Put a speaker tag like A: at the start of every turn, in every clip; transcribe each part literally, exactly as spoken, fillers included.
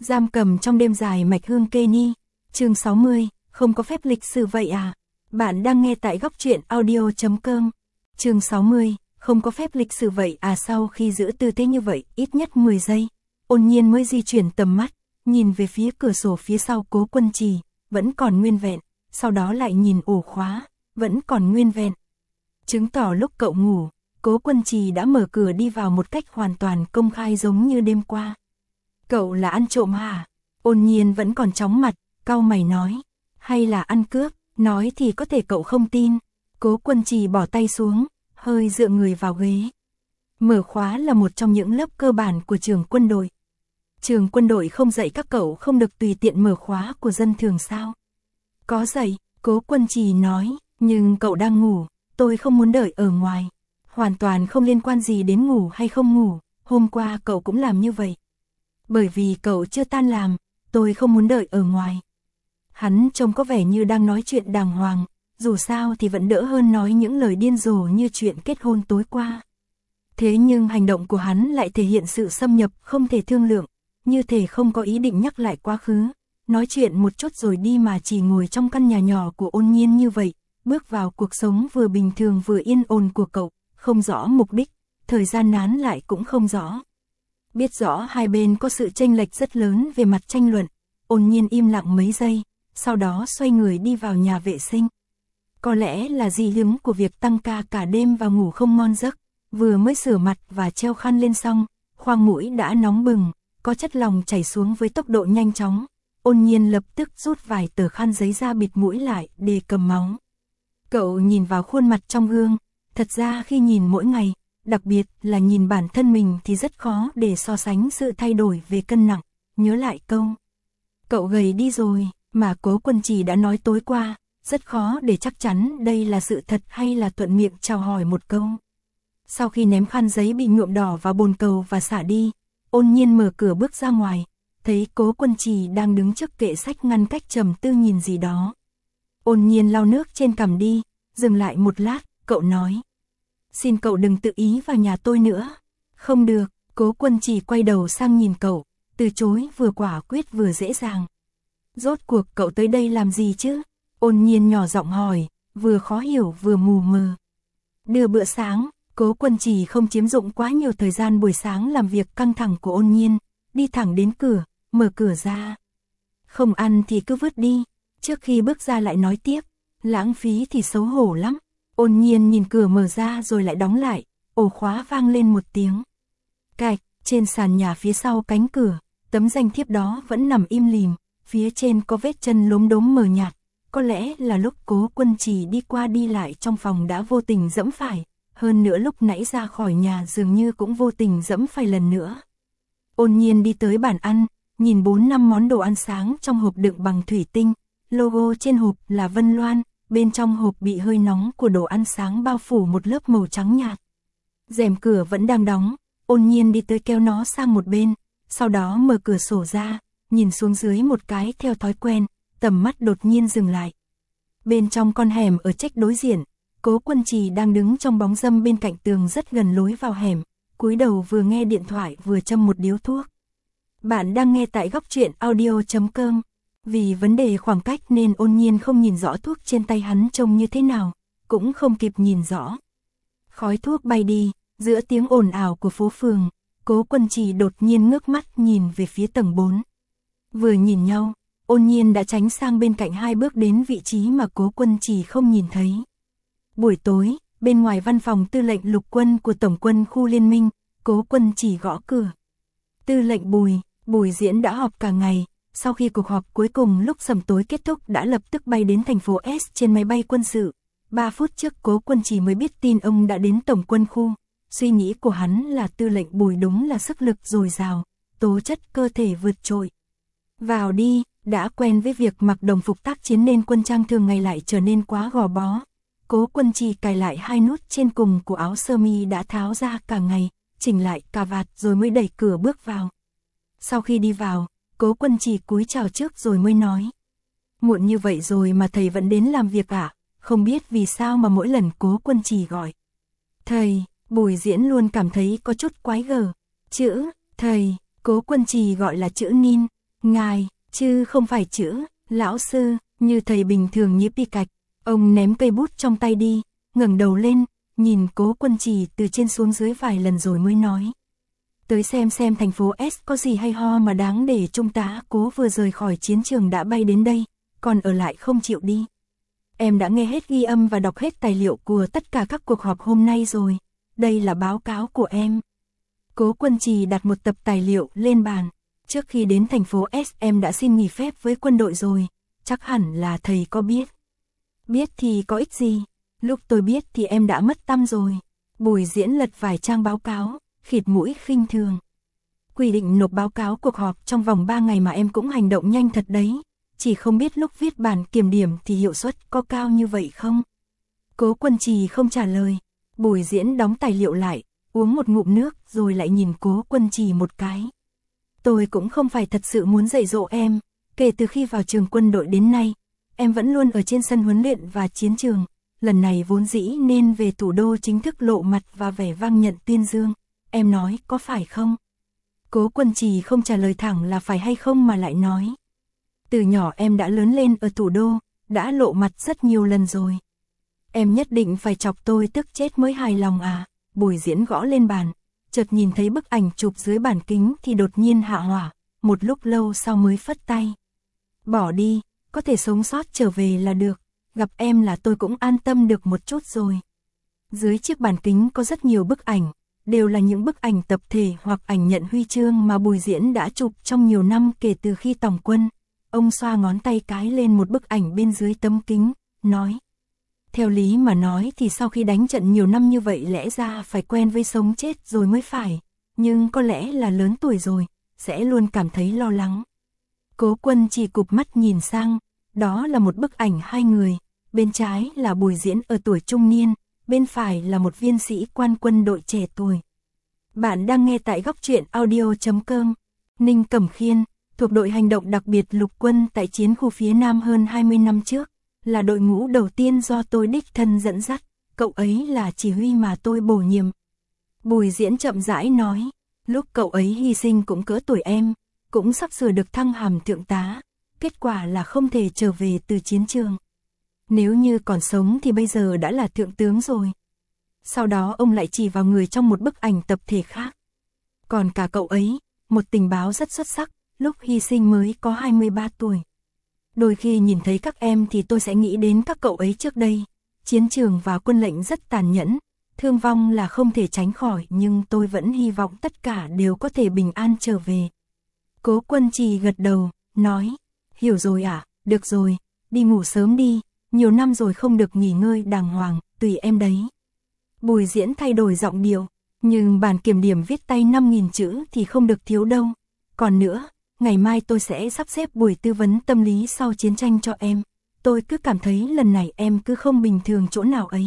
A: Giam cầm trong đêm dài mạch hương kê ni. Chương sáu mươi, không có phép lịch sử vậy à? Bạn đang nghe tại góc truyện audio chấm com. Chương sáu mươi, không có phép lịch sử vậy à? Sau khi giữ tư thế như vậy, ít nhất mười giây, Ôn Nhiên mới di chuyển tầm mắt, nhìn về phía cửa sổ phía sau Cố Quân Trì, vẫn còn nguyên vẹn, sau đó lại nhìn ổ khóa, vẫn còn nguyên vẹn. Chứng tỏ lúc cậu ngủ, Cố Quân Trì đã mở cửa đi vào một cách hoàn toàn công khai giống như đêm qua. Cậu là ăn trộm hả? Ôn Nhiên vẫn còn chóng mặt, cau mày nói. Hay là ăn cướp? Nói thì có thể cậu không tin. Cố Quân Trì bỏ tay xuống, hơi dựa người vào ghế. Mở khóa là một trong những lớp cơ bản của trường quân đội. Trường quân đội không dạy các cậu không được tùy tiện mở khóa của dân thường sao? Có dạy, Cố Quân Trì nói, nhưng cậu đang ngủ, tôi không muốn đợi ở ngoài. Hoàn toàn không liên quan gì đến ngủ hay không ngủ, hôm qua cậu cũng làm như vậy. Bởi vì cậu chưa tan làm, tôi không muốn đợi ở ngoài. Hắn trông có vẻ như đang nói chuyện đàng hoàng, dù sao thì vẫn đỡ hơn nói những lời điên rồ như chuyện kết hôn tối qua. Thế nhưng hành động của hắn lại thể hiện sự xâm nhập không thể thương lượng, như thể không có ý định nhắc lại quá khứ, nói chuyện một chút rồi đi mà chỉ ngồi trong căn nhà nhỏ của Ôn Nhiên như vậy, bước vào cuộc sống vừa bình thường vừa yên ổn của cậu, không rõ mục đích, thời gian nán lại cũng không rõ. Biết rõ hai bên có sự chênh lệch rất lớn về mặt tranh luận, Ôn Nhiên im lặng mấy giây, sau đó xoay người đi vào nhà vệ sinh. Có lẽ là dị hứng của việc tăng ca cả đêm và ngủ không ngon giấc, vừa mới rửa mặt và treo khăn lên xong, khoang mũi đã nóng bừng, có chất lỏng chảy xuống với tốc độ nhanh chóng. Ôn Nhiên lập tức rút vài tờ khăn giấy ra bịt mũi lại để cầm máu. Cậu nhìn vào khuôn mặt trong gương, thật ra khi nhìn mỗi ngày, đặc biệt là nhìn bản thân mình thì rất khó để so sánh sự thay đổi về cân nặng, nhớ lại câu. Cậu gầy đi rồi, mà Cố Quân Trì đã nói tối qua, rất khó để chắc chắn đây là sự thật hay là thuận miệng chào hỏi một câu. Sau khi ném khăn giấy bị nhuộm đỏ vào bồn cầu và xả đi, Ôn Nhiên mở cửa bước ra ngoài, thấy Cố Quân Trì đang đứng trước kệ sách ngăn cách trầm tư nhìn gì đó. Ôn Nhiên lau nước trên cằm đi, dừng lại một lát, cậu nói. Xin cậu đừng tự ý vào nhà tôi nữa. Không được, Cố Quân Trì quay đầu sang nhìn cậu, từ chối vừa quả quyết vừa dễ dàng. Rốt cuộc cậu tới đây làm gì chứ? Ôn Nhiên nhỏ giọng hỏi, vừa khó hiểu vừa mù mờ. Đưa bữa sáng, Cố Quân Trì không chiếm dụng quá nhiều thời gian buổi sáng làm việc căng thẳng của Ôn Nhiên, đi thẳng đến cửa, mở cửa ra. Không ăn thì cứ vứt đi, trước khi bước ra lại nói tiếp, lãng phí thì xấu hổ lắm. Ôn Nhiên nhìn cửa mở ra rồi lại đóng lại, ổ khóa vang lên một tiếng. Cạch, trên sàn nhà phía sau cánh cửa, tấm danh thiếp đó vẫn nằm im lìm, phía trên có vết chân lốm đốm mờ nhạt, có lẽ là lúc Cố Quân Trì đi qua đi lại trong phòng đã vô tình dẫm phải, hơn nữa lúc nãy ra khỏi nhà dường như cũng vô tình dẫm phải lần nữa. Ôn Nhiên đi tới bàn ăn, nhìn bốn năm món đồ ăn sáng trong hộp đựng bằng thủy tinh, logo trên hộp là Vân Loan. Bên trong hộp bị hơi nóng của đồ ăn sáng bao phủ một lớp màu trắng nhạt. Rèm cửa vẫn đang đóng, Ôn Nhiên đi tới kéo nó sang một bên, sau đó mở cửa sổ ra, nhìn xuống dưới một cái theo thói quen, tầm mắt đột nhiên dừng lại. Bên trong con hẻm ở trách đối diện, Cố Quân Trì đang đứng trong bóng râm bên cạnh tường rất gần lối vào hẻm, cúi đầu vừa nghe điện thoại vừa châm một điếu thuốc. Bạn đang nghe tại góc truyện audio chấm com. Vì vấn đề khoảng cách nên Ôn Nhiên không nhìn rõ thuốc trên tay hắn trông như thế nào, cũng không kịp nhìn rõ. Khói thuốc bay đi, giữa tiếng ồn ào của phố phường, Cố Quân Trì đột nhiên ngước mắt nhìn về phía tầng bốn. Vừa nhìn nhau, Ôn Nhiên đã tránh sang bên cạnh hai bước đến vị trí mà Cố Quân Trì không nhìn thấy. Buổi tối, bên ngoài văn phòng tư lệnh lục quân của Tổng quân khu Liên minh, Cố Quân Trì gõ cửa. Tư lệnh Bùi, Bùi Diễn đã họp cả ngày. Sau khi cuộc họp cuối cùng lúc sẩm tối kết thúc đã lập tức bay đến thành phố S trên máy bay quân sự. Ba phút trước Cố Quân Trì mới biết tin ông đã đến tổng quân khu. Suy nghĩ của hắn là tư lệnh Bùi đúng là sức lực dồi dào, tố chất cơ thể vượt trội. Vào đi, đã quen với việc mặc đồng phục tác chiến nên quân trang thường ngày lại trở nên quá gò bó. Cố Quân Trì cài lại hai nút trên cùng của áo sơ mi đã tháo ra cả ngày, chỉnh lại cà vạt rồi mới đẩy cửa bước vào. Sau khi đi vào, Cố Quân Trì cúi chào trước rồi mới nói. Muộn như vậy rồi mà thầy vẫn đến làm việc à? Không biết vì sao mà mỗi lần Cố Quân Trì gọi thầy, Bùi Diễn luôn cảm thấy có chút quái gở. Chữ thầy, Cố Quân Trì gọi là chữ Nin. Ngài, chứ không phải chữ, lão sư, như thầy bình thường nhíp đi cạch. Ông ném cây bút trong tay đi, ngẩng đầu lên, nhìn Cố Quân Trì từ trên xuống dưới vài lần rồi mới nói. Tới xem xem thành phố S có gì hay ho mà đáng để Trung tá Cố vừa rời khỏi chiến trường đã bay đến đây, còn ở lại không chịu đi. Em đã nghe hết ghi âm và đọc hết tài liệu của tất cả các cuộc họp hôm nay rồi. Đây là báo cáo của em. Cố Quân Trì đặt một tập tài liệu lên bàn. Trước khi đến thành phố S em đã xin nghỉ phép với quân đội rồi. Chắc hẳn là thầy có biết. Biết thì có ích gì. Lúc tôi biết thì em đã mất tăm rồi. Bùi Diễn lật vài trang báo cáo, khịt mũi khinh thường. Quy định nộp báo cáo cuộc họp trong vòng ba ngày mà em cũng hành động nhanh thật đấy. Chỉ không biết lúc viết bản kiểm điểm thì hiệu suất có cao như vậy không? Cố Quân Trì không trả lời. Bùi Diễn đóng tài liệu lại, uống một ngụm nước rồi lại nhìn Cố Quân Trì một cái. Tôi cũng không phải thật sự muốn dạy dỗ em. Kể từ khi vào trường quân đội đến nay, em vẫn luôn ở trên sân huấn luyện và chiến trường. Lần này vốn dĩ nên về thủ đô chính thức lộ mặt và vẻ vang nhận tuyên dương. Em nói có phải không? Cố Quân Trì không trả lời thẳng là phải hay không mà lại nói. Từ nhỏ em đã lớn lên ở thủ đô, đã lộ mặt rất nhiều lần rồi. Em nhất định phải chọc tôi tức chết mới hài lòng à? Bùi Diễn gõ lên bàn, chợt nhìn thấy bức ảnh chụp dưới bản kính thì đột nhiên hạ hỏa, một lúc lâu sau mới phất tay. Bỏ đi, có thể sống sót trở về là được, gặp em là tôi cũng an tâm được một chút rồi. Dưới chiếc bản kính có rất nhiều bức ảnh, đều là những bức ảnh tập thể hoặc ảnh nhận huy chương mà Bùi Diễn đã chụp trong nhiều năm kể từ khi tòng quân. Ông xoa ngón tay cái lên một bức ảnh bên dưới tấm kính, nói. Theo lý mà nói thì sau khi đánh trận nhiều năm như vậy lẽ ra phải quen với sống chết rồi mới phải, nhưng có lẽ là lớn tuổi rồi, sẽ luôn cảm thấy lo lắng. Cố Quân chỉ cụp mắt nhìn sang, đó là một bức ảnh hai người, bên trái là Bùi Diễn ở tuổi trung niên, bên phải là một viên sĩ quan quân đội trẻ tuổi. Bạn đang nghe tại góc truyện audio chấm com. Ninh Cẩm Khiên, thuộc đội hành động đặc biệt lục quân tại chiến khu phía Nam hơn hai mươi năm trước, là đội ngũ đầu tiên do tôi đích thân dẫn dắt, cậu ấy là chỉ huy mà tôi bổ nhiệm. Bùi Diễn chậm rãi nói, lúc cậu ấy hy sinh cũng cỡ tuổi em, cũng sắp sửa được thăng hàm thượng tá, kết quả là không thể trở về từ chiến trường. Nếu như còn sống thì bây giờ đã là thượng tướng rồi. Sau đó ông lại chỉ vào người trong một bức ảnh tập thể khác. Còn cả cậu ấy, một tình báo rất xuất sắc, lúc hy sinh mới có hai mươi ba tuổi. Đôi khi nhìn thấy các em thì tôi sẽ nghĩ đến các cậu ấy trước đây. Chiến trường và quân lệnh rất tàn nhẫn, thương vong là không thể tránh khỏi, nhưng tôi vẫn hy vọng tất cả đều có thể bình an trở về. Cố Quân Trì gật đầu, nói, hiểu rồi ạ, à, được rồi, đi ngủ sớm đi, nhiều năm rồi không được nghỉ ngơi đàng hoàng, tùy em đấy. Bùi Diễn thay đổi giọng điệu, nhưng bản kiểm điểm viết tay năm nghìn chữ thì không được thiếu đâu. Còn nữa, ngày mai tôi sẽ sắp xếp buổi tư vấn tâm lý sau chiến tranh cho em. Tôi cứ cảm thấy lần này em cứ không bình thường chỗ nào ấy.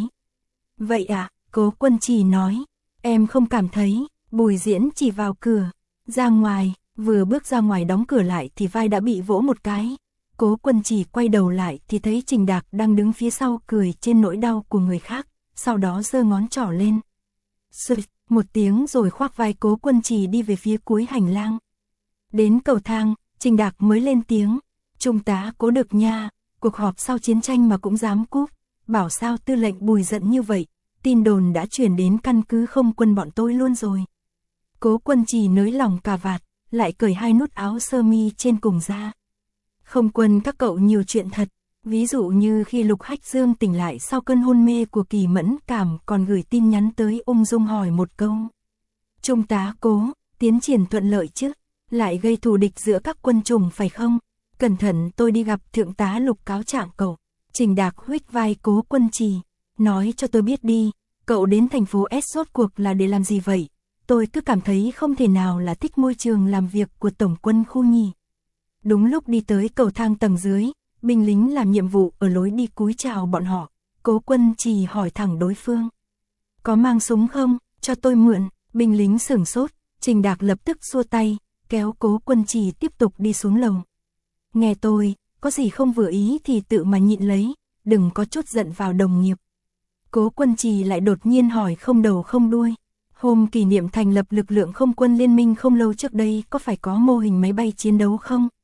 A: Vậy à, Cố Quân Trì nói, em không cảm thấy. Bùi Diễn chỉ vào cửa, ra ngoài, vừa bước ra ngoài đóng cửa lại thì vai đã bị vỗ một cái. Cố Quân Trì quay đầu lại thì thấy Trình Đạc đang đứng phía sau cười trên nỗi đau của người khác, sau đó giơ ngón trỏ lên. Sụt, một tiếng rồi khoác vai Cố Quân Trì đi về phía cuối hành lang. Đến cầu thang, Trình Đạc mới lên tiếng, Trung tá Cố được nha, cuộc họp sau chiến tranh mà cũng dám cúp, bảo sao tư lệnh Bùi giận như vậy, tin đồn đã truyền đến căn cứ không quân bọn tôi luôn rồi. Cố Quân Trì nới lỏng cà vạt, lại cởi hai nút áo sơ mi trên cùng ra. Không quân các cậu nhiều chuyện thật, ví dụ như khi Lục Hách Dương tỉnh lại sau cơn hôn mê của Kỳ Mẫn Cảm còn gửi tin nhắn tới ung dung hỏi một câu. Trung tá Cố, tiến triển thuận lợi chứ, lại gây thù địch giữa các quân chủng phải không? Cẩn thận tôi đi gặp thượng tá Lục cáo trạng cậu. Trình Đạc huých vai Cố Quân Trì, nói cho tôi biết đi, cậu đến thành phố S rốt cuộc là để làm gì vậy? Tôi cứ cảm thấy không thể nào là thích môi trường làm việc của tổng quân khu nhỉ. Đúng lúc đi tới cầu thang tầng dưới, binh lính làm nhiệm vụ ở lối đi cúi chào bọn họ. Cố Quân Trì hỏi thẳng đối phương. Có mang súng không? Cho tôi mượn. Binh lính sửng sốt, Trình Đạc lập tức xua tay, kéo Cố Quân Trì tiếp tục đi xuống lầu. Nghe tôi, có gì không vừa ý thì tự mà nhịn lấy, đừng có chút giận vào đồng nghiệp. Cố Quân Trì lại đột nhiên hỏi không đầu không đuôi. Hôm kỷ niệm thành lập lực lượng không quân liên minh không lâu trước đây có phải có mô hình máy bay chiến đấu không?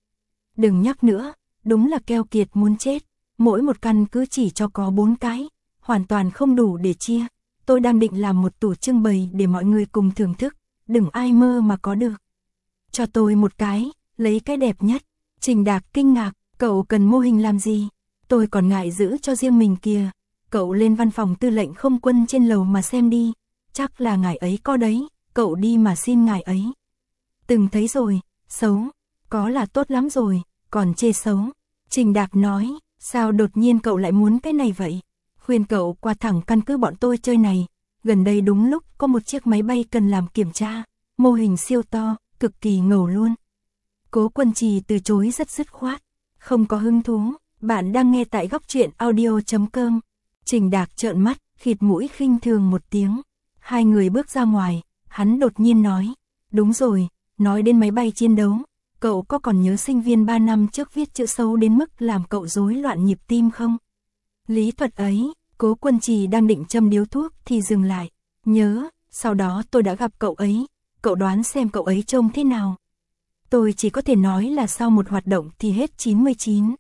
A: Đừng nhắc nữa, đúng là keo kiệt muốn chết, mỗi một căn cứ chỉ cho có bốn cái, hoàn toàn không đủ để chia. Tôi đang định làm một tủ trưng bày để mọi người cùng thưởng thức, đừng ai mơ mà có được. Cho tôi một cái, lấy cái đẹp nhất. Trình Đạc kinh ngạc, cậu cần mô hình làm gì? Tôi còn ngại giữ cho riêng mình kìa. Cậu lên văn phòng tư lệnh không quân trên lầu mà xem đi, chắc là ngài ấy có đấy, cậu đi mà xin ngài ấy. Từng thấy rồi, xấu, có là tốt lắm rồi, còn chê xấu. Trình Đạc nói, sao đột nhiên cậu lại muốn cái này vậy? Khuyên cậu qua thẳng căn cứ bọn tôi chơi này, gần đây đúng lúc có một chiếc máy bay cần làm kiểm tra, mô hình siêu to, cực kỳ ngầu luôn. Cố Quân Trì từ chối rất dứt khoát, không có hứng thú. Bạn đang nghe tại góc truyện audio chấm com. Trình Đạc trợn mắt, khịt mũi khinh thường một tiếng. Hai người bước ra ngoài, hắn đột nhiên nói, đúng rồi, nói đến máy bay chiến đấu, cậu có còn nhớ sinh viên ba năm trước viết chữ xấu đến mức làm cậu rối loạn nhịp tim không? Lý thuật ấy, Cố Quân Trì đang định châm điếu thuốc thì dừng lại, nhớ, sau đó tôi đã gặp cậu ấy, cậu đoán xem cậu ấy trông thế nào? Tôi chỉ có thể nói là sau một hoạt động thì hết chín mươi chín.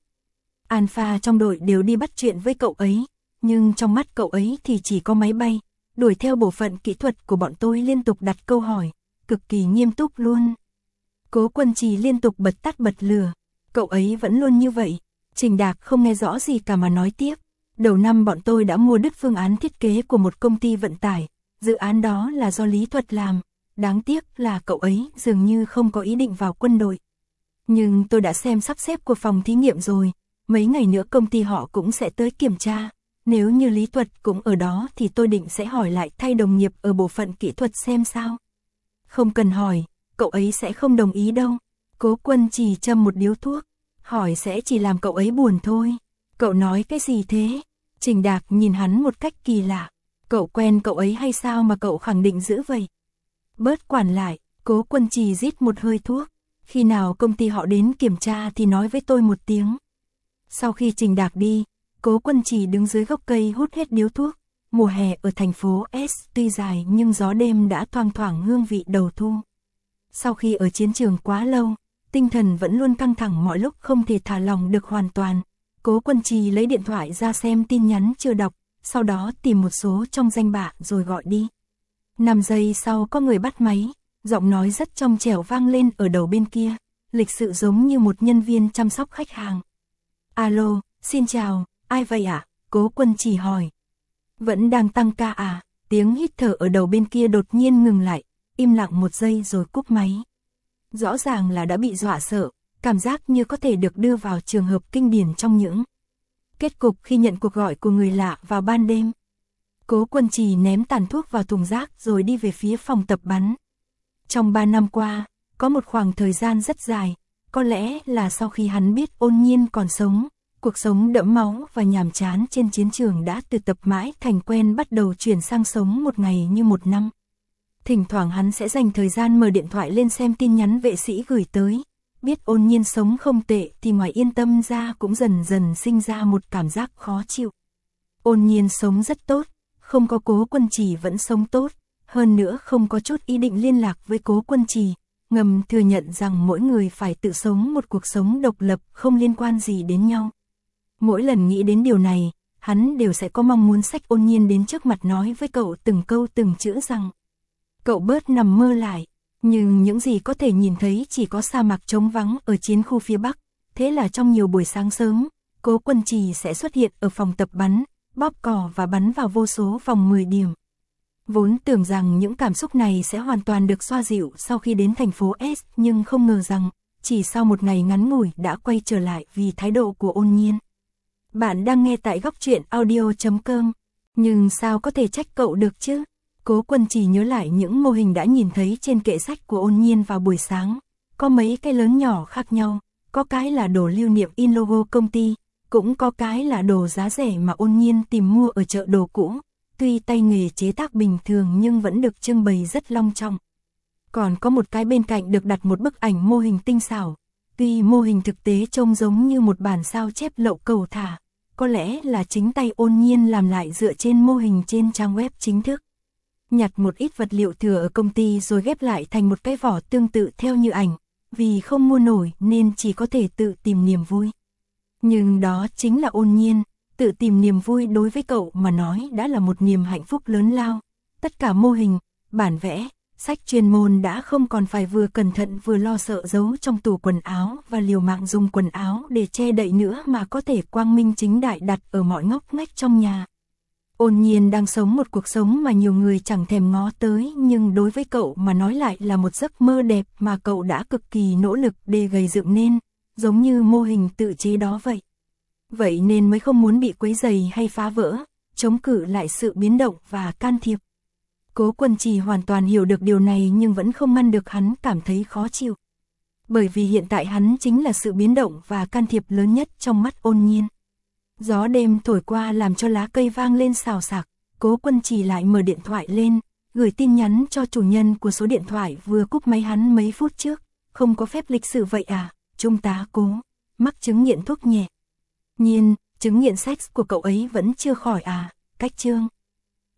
A: Alpha trong đội đều đi bắt chuyện với cậu ấy, nhưng trong mắt cậu ấy thì chỉ có máy bay. Đuổi theo bộ phận kỹ thuật của bọn tôi liên tục đặt câu hỏi, cực kỳ nghiêm túc luôn. Cố Quân Trì liên tục bật tắt bật lửa, cậu ấy vẫn luôn như vậy. Trình Đạc không nghe rõ gì cả mà nói tiếp. Đầu năm bọn tôi đã mua đứt phương án thiết kế của một công ty vận tải, dự án đó là do Lý Thuật làm, đáng tiếc là cậu ấy dường như không có ý định vào quân đội. Nhưng tôi đã xem sắp xếp của phòng thí nghiệm rồi, mấy ngày nữa công ty họ cũng sẽ tới kiểm tra. Nếu như Lý Thuật cũng ở đó thì tôi định sẽ hỏi lại thay đồng nghiệp ở bộ phận kỹ thuật xem sao. Không cần hỏi, cậu ấy sẽ không đồng ý đâu. Cố Quân Trì châm một điếu thuốc, hỏi sẽ chỉ làm cậu ấy buồn thôi. Cậu nói cái gì thế? Trình Đạc nhìn hắn một cách kỳ lạ. Cậu quen cậu ấy hay sao mà cậu khẳng định giữ vậy? Bớt quản lại, Cố Quân Trì rít một hơi thuốc. Khi nào công ty họ đến kiểm tra thì nói với tôi một tiếng. Sau khi Trình Đạc đi, Cố Quân Trì đứng dưới gốc cây hút hết điếu thuốc. Mùa hè ở thành phố S tuy dài nhưng gió đêm đã thoang thoảng hương vị đầu thu. Sau khi ở chiến trường quá lâu, tinh thần vẫn luôn căng thẳng mọi lúc không thể thả lỏng được hoàn toàn. Cố Quân Trì lấy điện thoại ra xem tin nhắn chưa đọc, sau đó tìm một số trong danh bạ rồi gọi đi. năm giây sau có người bắt máy, giọng nói rất trong trẻo vang lên ở đầu bên kia, lịch sự giống như một nhân viên chăm sóc khách hàng. Alo, xin chào, ai vậy ạ? À? Cố Quân Trì hỏi. Vẫn đang tăng ca à? Tiếng hít thở ở đầu bên kia đột nhiên ngừng lại, im lặng một giây rồi cúp máy. Rõ ràng là đã bị dọa sợ, cảm giác như có thể được đưa vào trường hợp kinh điển trong những kết cục khi nhận cuộc gọi của người lạ vào ban đêm. Cố Quân Trì ném tàn thuốc vào thùng rác rồi đi về phía phòng tập bắn. Trong ba năm qua, có một khoảng thời gian rất dài, có lẽ là sau khi hắn biết Ôn Nhiên còn sống, cuộc sống đẫm máu và nhàm chán trên chiến trường đã từ tập mãi thành quen bắt đầu chuyển sang sống một ngày như một năm. Thỉnh thoảng hắn sẽ dành thời gian mở điện thoại lên xem tin nhắn vệ sĩ gửi tới. Biết Ôn Nhiên sống không tệ thì ngoài yên tâm ra cũng dần dần sinh ra một cảm giác khó chịu. Ôn Nhiên sống rất tốt, không có Cố Quân Trì vẫn sống tốt, hơn nữa không có chút ý định liên lạc với Cố Quân Trì, ngầm thừa nhận rằng mỗi người phải tự sống một cuộc sống độc lập không liên quan gì đến nhau. Mỗi lần nghĩ đến điều này, hắn đều sẽ có mong muốn xách Ôn Nhiên đến trước mặt nói với cậu từng câu từng chữ rằng cậu bớt nằm mơ lại. Nhưng những gì có thể nhìn thấy chỉ có sa mạc trống vắng ở chiến khu phía Bắc. Thế là trong nhiều buổi sáng sớm, Cố Quân Trì sẽ xuất hiện ở phòng tập bắn, bóp cò và bắn vào vô số vòng mười điểm. Vốn tưởng rằng những cảm xúc này sẽ hoàn toàn được xoa dịu sau khi đến thành phố S, nhưng không ngờ rằng, chỉ sau một ngày ngắn ngủi đã quay trở lại vì thái độ của Ôn Nhiên. Bạn đang nghe tại góc truyện audio chấm com, nhưng sao có thể trách cậu được chứ? Cố Quân Trì nhớ lại những mô hình đã nhìn thấy trên kệ sách của Ôn Nhiên vào buổi sáng, có mấy cái lớn nhỏ khác nhau, có cái là đồ lưu niệm in logo công ty, cũng có cái là đồ giá rẻ mà Ôn Nhiên tìm mua ở chợ đồ cũ, tuy tay nghề chế tác bình thường nhưng vẫn được trưng bày rất long trọng. Còn có một cái bên cạnh được đặt một bức ảnh mô hình tinh xảo, tuy mô hình thực tế trông giống như một bản sao chép lậu cầu thả, có lẽ là chính tay Ôn Nhiên làm lại dựa trên mô hình trên trang web chính thức. Nhặt một ít vật liệu thừa ở công ty rồi ghép lại thành một cái vỏ tương tự theo như ảnh, vì không mua nổi nên chỉ có thể tự tìm niềm vui. Nhưng đó chính là Ôn Nhiên, tự tìm niềm vui đối với cậu mà nói đã là một niềm hạnh phúc lớn lao. Tất cả mô hình, bản vẽ, sách chuyên môn đã không còn phải vừa cẩn thận vừa lo sợ giấu trong tủ quần áo và liều mạng dùng quần áo để che đậy nữa mà có thể quang minh chính đại đặt ở mọi ngóc ngách trong nhà. Ôn Nhiên đang sống một cuộc sống mà nhiều người chẳng thèm ngó tới, nhưng đối với cậu mà nói lại là một giấc mơ đẹp mà cậu đã cực kỳ nỗ lực để gây dựng nên, giống như mô hình tự chế đó vậy. Vậy nên mới không muốn bị quấy rầy hay phá vỡ, chống cự lại sự biến động và can thiệp. Cố Quân Trì hoàn toàn hiểu được điều này nhưng vẫn không ngăn được hắn cảm thấy khó chịu. Bởi vì hiện tại hắn chính là sự biến động và can thiệp lớn nhất trong mắt Ôn Nhiên. Gió đêm thổi qua làm cho lá cây vang lên xào xạc, Cố Quân Trì lại mở điện thoại lên, gửi tin nhắn cho chủ nhân của số điện thoại vừa cúp máy hắn mấy phút trước. Không có phép lịch sự vậy à, Trung tá Cố, mắc chứng nghiện thuốc nhẹ. Nhiên, chứng nghiện sex của cậu ấy vẫn chưa khỏi à, cách chương.